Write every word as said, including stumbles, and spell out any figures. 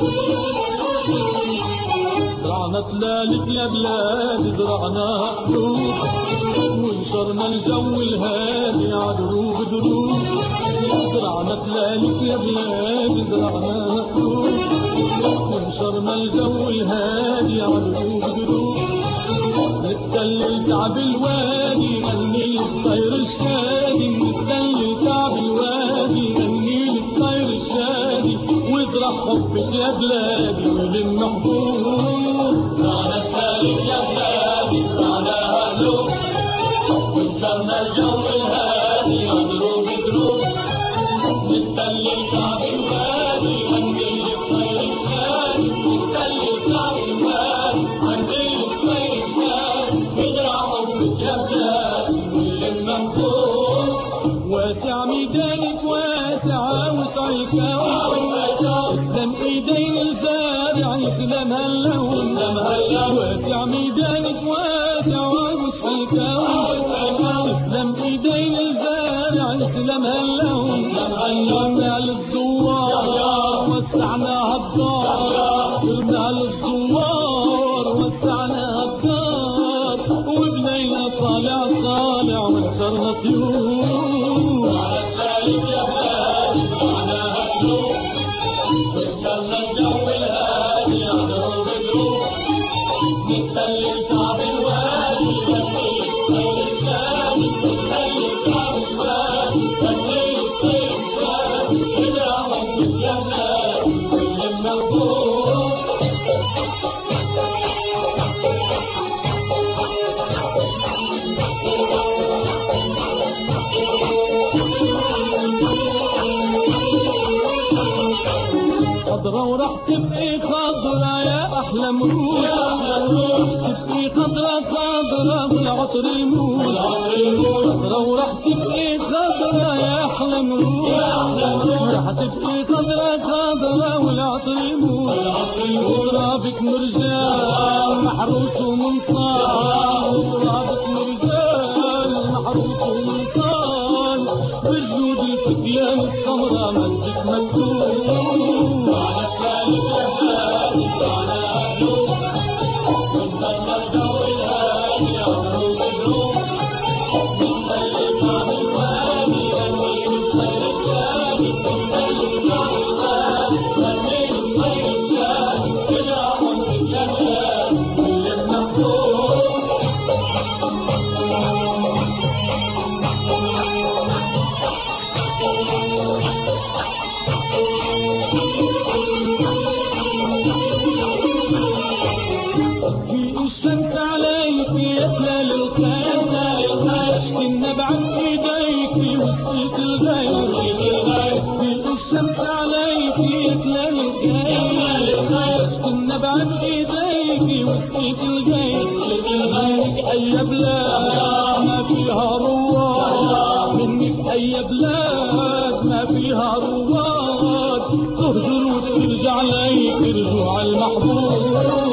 زرعنا تلالك يا بلاد زرعنا قلوب ونشرنا الجو الهادي عدروب دروب. زرعنا تلالك يا بلاد زرعنا قلوب ونشرنا الجو الهادي عدروب دروب. نتدلل كعب الوادي غني للطير الشادي، نتدلل كعب الوادي غني للطير الشادي، وازرع حبك يا بلادي ولم محبوب. زرعنا تلالك يا بلادي زرعنا قلوب ونشرنا الجو الهادي عدروب دروب. نتدلل كعب الوادي غني للطير الشادي، نتدلل كعب الوادي غني للطير الشادي، وازرع حبك يا بلادي ولم محبوب. واسع ميدانك واسع وسع الكون، اسلم ايدين الزارع يسلم هاللون. واسع ميدانك واسع وسع الكون، اسلم ايدين الزارع يسلم هاللون. قربنا للزوار وسعنا هالدار، قربنا للزوار وسعنا هالدار، وبنينا طالع طالع ونشرنا طيور. خضرا وراح تبقي خضرا يا احلى مرور، تبقي خضرا خضرا والعطر يموت. خضرا وراح تبقي خضرا يا احلى مرور، راح تبقي خضرا خضرا والعطر يموت. وترابك مرجان محروس ومنصان، وترابك مرجان محروس ومنصان، بجنود الفتيان السمراء مسجد مكتوب. الشمس عليك يا تلال الخيل، اشكينا بعد ايديك وسقيت الغير. الشمس عليك يا تلال الخيل، اشكينا بعد ايديك وسقيت الغير. منك اي بلاد ما فيها رواد، منك اي بلاد ما فيها رواد، تهجر وترجع ليك رجوع المحبوب.